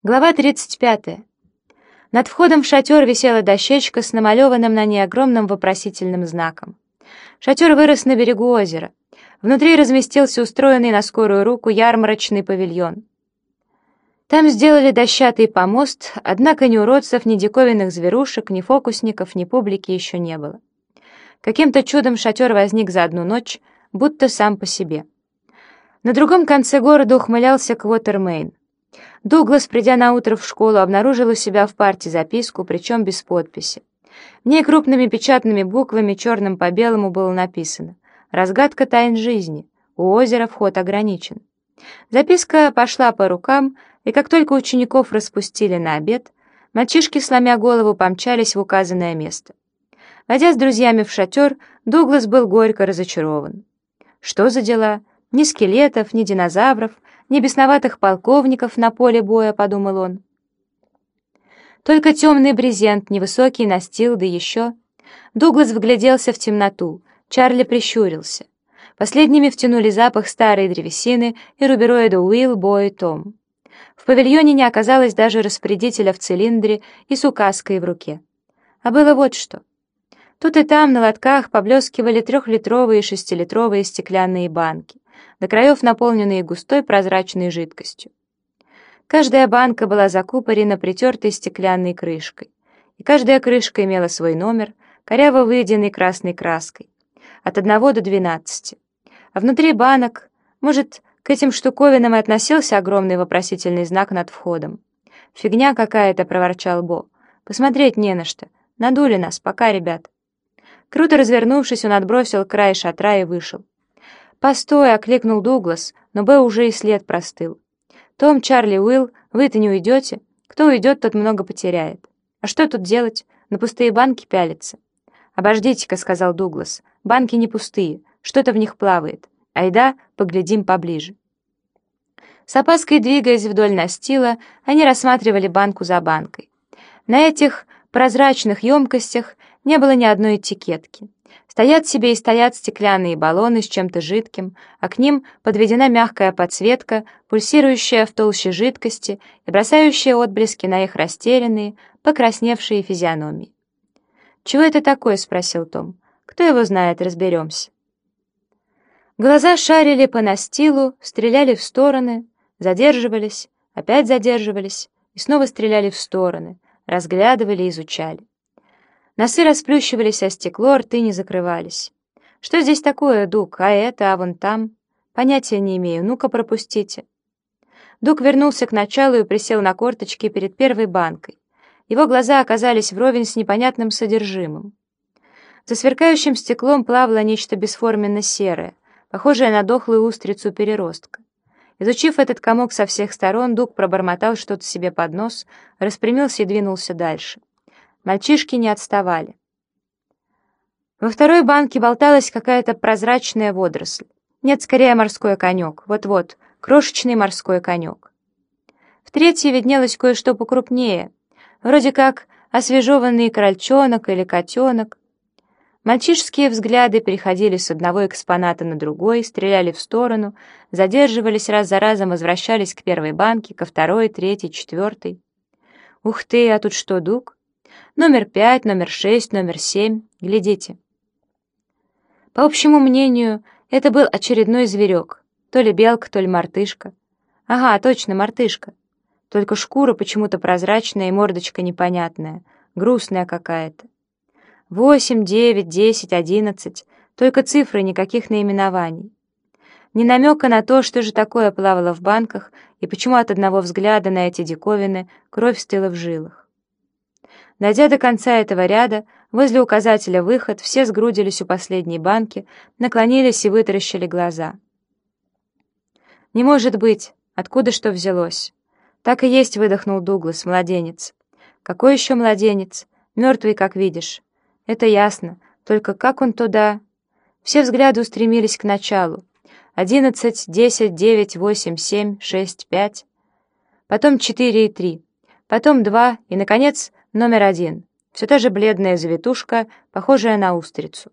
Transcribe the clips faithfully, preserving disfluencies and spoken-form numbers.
Глава тридцать пятая. Над входом в шатер висела дощечка с намалеванным на ней огромным вопросительным знаком. Шатер вырос на берегу озера. Внутри разместился устроенный на скорую руку ярмарочный павильон. Там сделали дощатый помост, однако ни уродцев, ни диковинных зверушек, ни фокусников, ни публики еще не было. Каким-то чудом шатер возник за одну ночь, будто сам по себе. На другом конце города ухмылялся Квотермейн. Дуглас, придя наутро в школу, обнаружил у себя в парте записку, причем без подписи. В ней крупными печатными буквами, черным по белому, было написано: «Разгадка тайн жизни. У озера вход ограничен». Записка пошла по рукам, и как только учеников распустили на обед, мальчишки, сломя голову, помчались в указанное место. Войдя с друзьями в шатер, Дуглас был горько разочарован. Что за дела? Ни скелетов, ни динозавров, ни бесноватых полковников на поле боя, подумал он. Только темный брезент, невысокий настил, да еще... Дуглас вгляделся в темноту, Чарли прищурился. Последними втянули запах старой древесины и рубероида Уилл, Бо и Том. В павильоне не оказалось даже распорядителя в цилиндре и с указкой в руке. А было вот что. Тут и там на лотках поблескивали трехлитровые и шестилитровые стеклянные банки, до краев наполненные густой прозрачной жидкостью. Каждая банка была закупорена притертой стеклянной крышкой, и каждая крышка имела свой номер, коряво выведенный красной краской, от одного до двенадцати. А внутри банок, может, к этим штуковинам и относился огромный вопросительный знак над входом. «Фигня какая-то», — проворчал Бо. «Посмотреть не на что. Надули нас. Пока, ребят». Круто развернувшись, он отбросил край шатра и вышел. «Постой!» — окликнул Дуглас, но Б уже и след простыл. «Том, Чарли, Уилл, вы-то не уйдете? Кто уйдет, тот много потеряет. А что тут делать? На пустые банки пялиться?» «Обождите-ка», — сказал Дуглас, — «банки не пустые, что-то в них плавает. Айда, поглядим поближе». С опаской двигаясь вдоль настила, они рассматривали банку за банкой. На этих прозрачных емкостях не было ни одной этикетки. Стоят себе и стоят стеклянные баллоны с чем-то жидким, а к ним подведена мягкая подсветка, пульсирующая в толще жидкости и бросающая отблески на их растерянные, покрасневшие физиономии. «Чего это такое?» — спросил Том. «Кто его знает, разберемся». Глаза шарили по настилу, стреляли в стороны, задерживались, опять задерживались и снова стреляли в стороны, разглядывали, изучали. Носы расплющивались о стекло, рты не закрывались. «Что здесь такое, Дуг? А это, а вон там?» «Понятия не имею. Ну-ка, пропустите». Дуг вернулся к началу и присел на корточки перед первой банкой. Его глаза оказались вровень с непонятным содержимым. За сверкающим стеклом плавало нечто бесформенно-серое, похожее на дохлую устрицу переростка. Изучив этот комок со всех сторон, Дуг пробормотал что-то себе под нос, распрямился и двинулся дальше. Мальчишки не отставали. Во второй банке болталась какая-то прозрачная водоросль. Нет, скорее морской конек. Вот-вот, крошечный морской конек. В третьей виднелось кое-что покрупнее, вроде как освежеванный крольчонок или котенок. Мальчишеские взгляды переходили с одного экспоната на другой, стреляли в сторону, задерживались раз за разом, возвращались к первой банке, ко второй, третьей, четвертой. «Ух ты, а тут что, Дуг? Номер пять, номер шесть, номер семь. Глядите». По общему мнению, это был очередной зверек. То ли белка, то ли мартышка. Ага, точно, мартышка. Только шкура почему-то прозрачная и мордочка непонятная, грустная какая-то. Восемь, девять, десять, одиннадцать. Только цифры, никаких наименований. Ни намека на то, что же такое плавало в банках и почему от одного взгляда на эти диковины кровь стыла в жилах. Дойдя до конца этого ряда, возле указателя «Выход», все сгрудились у последней банки, наклонились и вытаращили глаза. «Не может быть! Откуда что взялось?» «Так и есть», — выдохнул Дуглас, — «младенец». «Какой еще младенец? Мертвый, как видишь». «Это ясно. Только как он туда?» Все взгляды устремились к началу. Одиннадцать, десять, девять, восемь, семь, шесть, пять. Потом четыре и три. Потом два и, наконец, номер один. Все та же бледная завитушка, похожая на устрицу.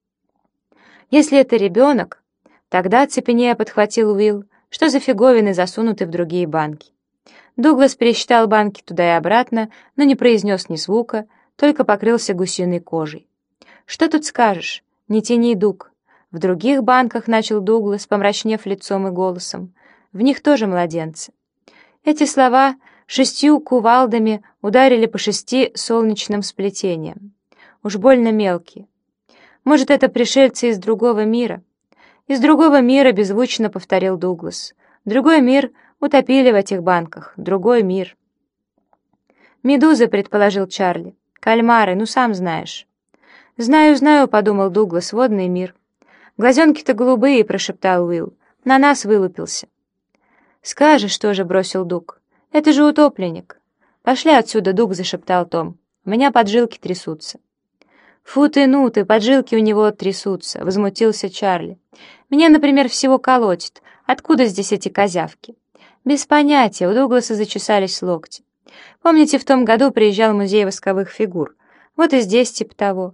«Если это ребенок, тогда, цепенея, подхватил Уилл, что за фиговины засунуты в другие банки?» Дуглас пересчитал банки туда и обратно, но не произнес ни звука, только покрылся гусиной кожей. «Что тут скажешь? Не тяни, Дуг. В других банках, — начал Дуглас, помрачнев лицом и голосом, — в них тоже младенцы». Эти слова шестью кувалдами ударили по шести солнечным сплетениям. Уж больно мелкие. Может, это пришельцы из другого мира? Из другого мира, — беззвучно повторил Дуглас. Другой мир утопили в этих банках. Другой мир. «Медузы», — предположил Чарли. «Кальмары, ну сам знаешь». «Знаю, знаю», — подумал Дуглас, — «водный мир». «Глазенки-то голубые», — прошептал Уилл. «На нас вылупился». «Скажешь тоже», — бросил Дуг. «Это же утопленник». «Пошли отсюда, Дуг», — зашептал Том. «У меня поджилки трясутся». «Фу ты, ну ты, поджилки у него трясутся», — возмутился Чарли. «Меня, например, всего колотит. Откуда здесь эти козявки?» «Без понятия», — у Дугласа зачесались локти. «Помните, в том году приезжал музей восковых фигур? Вот и здесь типа того».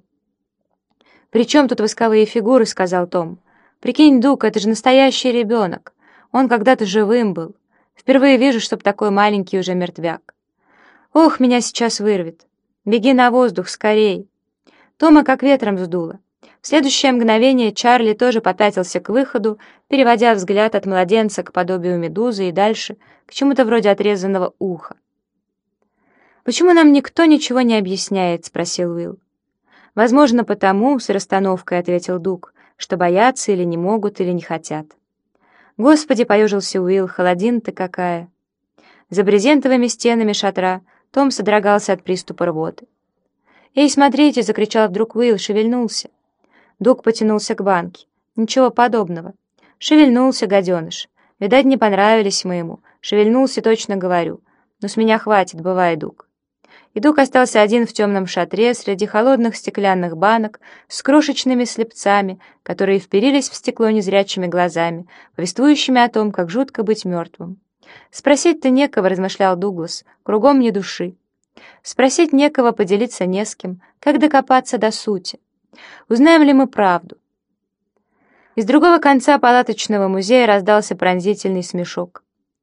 «При чем тут восковые фигуры?» — сказал Том. «Прикинь, Дуг, это же настоящий ребенок. Он когда-то живым был. Впервые вижу, чтоб такой маленький уже мертвяк. Ох, меня сейчас вырвет. Беги на воздух, скорей». Тома как ветром сдуло. В следующее мгновение Чарли тоже попятился к выходу, переводя взгляд от младенца к подобию медузы и дальше к чему-то вроде отрезанного уха. «Почему нам никто ничего не объясняет?» — спросил Уилл. «Возможно, потому, — с расстановкой ответил Дуг, — что боятся или не могут, или не хотят». «Господи!» — поежился Уилл, — «холодина-то какая!» За брезентовыми стенами шатра Том содрогался от приступа рвоты. «Эй, смотрите!» — закричал вдруг Уилл, шевельнулся. Дуг потянулся к банке. «Ничего подобного». «Шевельнулся, гаденыш. Видать, не понравились мы ему. Шевельнулся, точно говорю. Но с меня хватит, бывай, Дуг». И Дуг остался один в темном шатре среди холодных стеклянных банок с крошечными слепцами, которые вперились в стекло незрячими глазами, повествующими о том, как жутко быть мертвым. «Спросить-то некого», — размышлял Дуглас, — «кругом ни души». Спросить некого, поделиться не с кем, как докопаться до сути. Узнаем ли мы правду? Из другого конца палаточного музея раздался пронзительный смешок.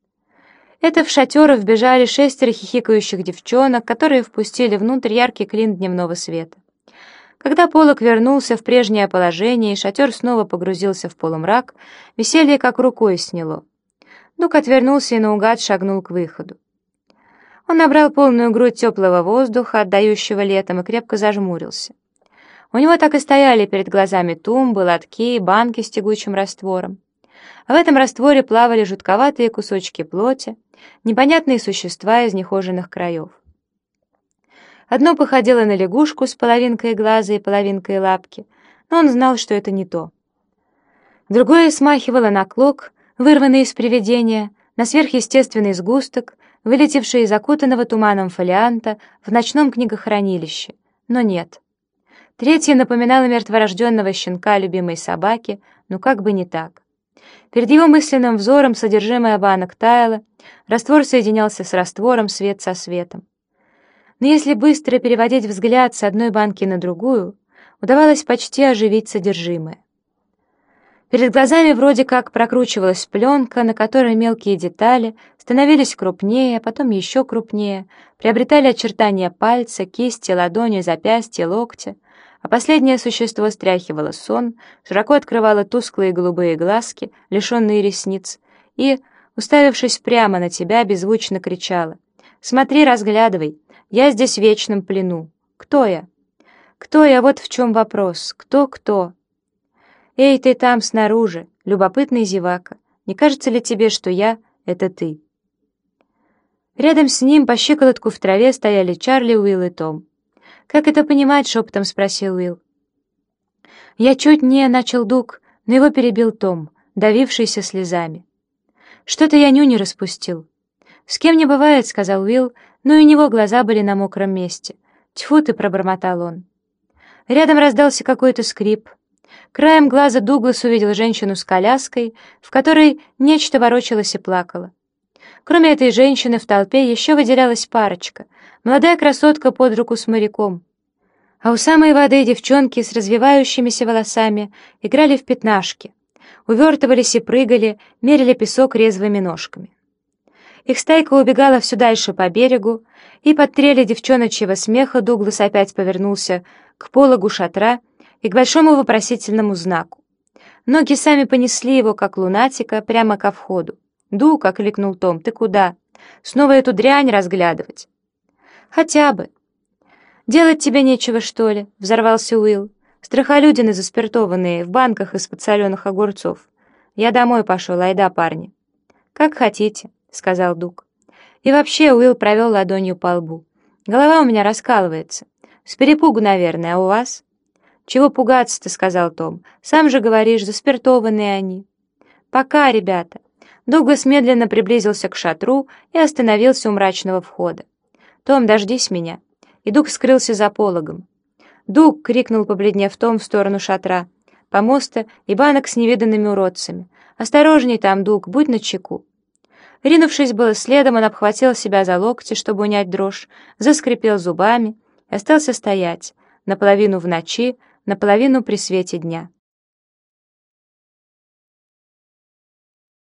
Это в шатер вбежали шестеро хихикающих девчонок, которые впустили внутрь яркий клин дневного света. Когда полог вернулся в прежнее положение и шатер снова погрузился в полумрак, веселье как рукой сняло. Дуг отвернулся и наугад шагнул к выходу. Он набрал полную грудь теплого воздуха, отдающего летом, и крепко зажмурился. У него так и стояли перед глазами тумбы, лотки, банки с тягучим раствором. А в этом растворе плавали жутковатые кусочки плоти, непонятные существа из нехоженных краев. Одно походило на лягушку с половинкой глаза и половинкой лапки, но он знал, что это не то. Другое смахивало на клок, вырванный из привидения, на сверхъестественный сгусток, вылетевший из окутанного туманом фолианта в ночном книгохранилище. Но нет. Третье напоминало мертворожденного щенка любимой собаки, но как бы не так. Перед его мысленным взором содержимое банок таяло, раствор соединялся с раствором, свет со светом. Но если быстро переводить взгляд с одной банки на другую, удавалось почти оживить содержимое. Перед глазами вроде как прокручивалась пленка, на которой мелкие детали становились крупнее, потом еще крупнее, приобретали очертания пальца, кисти, ладони, запястья, локтя, а последнее существо стряхивало сон, широко открывало тусклые голубые глазки, лишенные ресниц, и, уставившись прямо на тебя, беззвучно кричала: «Смотри, разглядывай, я здесь в вечном плену. Кто я? Кто я? Вот в чем вопрос. Кто-кто? Эй, ты там снаружи, любопытный зевака, не кажется ли тебе, что я — это ты?» Рядом с ним по щиколотку в траве стояли Чарли, Уилл и Том. «Как это понимать?» — шепотом спросил Уилл. «Я чуть не...» — начал Дуг, но его перебил Том, давившийся слезами. «Что-то я нюни распустил». «С кем не бывает», — сказал Уилл, но и у него глаза были на мокром месте. «Тьфу ты!» — пробормотал он. Рядом раздался какой-то скрип. Краем глаза Дуглас увидел женщину с коляской, в которой нечто ворочалось и плакало. Кроме этой женщины в толпе еще выделялась парочка, молодая красотка под руку с моряком. А у самой воды девчонки с развивающимися волосами играли в пятнашки, увертывались и прыгали, мерили песок резвыми ножками. Их стайка убегала все дальше по берегу, и под трели девчоночьего смеха Дуглас опять повернулся к пологу шатра и к большому вопросительному знаку. Ноги сами понесли его, как лунатика, прямо ко входу. «Дуг!» — окликнул Том. «Ты куда? Снова эту дрянь разглядывать?» «Хотя бы». «Делать тебе нечего, что ли?» — взорвался Уилл. «Страхолюдины заспиртованные в банках из-под соленых огурцов. Я домой пошел, айда, парни». «Как хотите», — сказал Дуг. «И вообще», — Уилл провел ладонью по лбу. «Голова у меня раскалывается. С перепугу, наверное, а у вас?» «Чего пугаться-то», — сказал Том. «Сам же говоришь, заспиртованные они». «Пока, ребята». Дуглас медленно приблизился к шатру и остановился у мрачного входа. «Том, дождись меня». И Дуг скрылся за пологом. «Дуг!» — крикнул, побледнев Том, в сторону шатра, помоста и банок с невиданными уродцами. «Осторожней там, Дуг, будь начеку». Ринувшись было следом, он обхватил себя за локти, чтобы унять дрожь, заскрипел зубами и остался стоять, наполовину в ночи, наполовину при свете дня.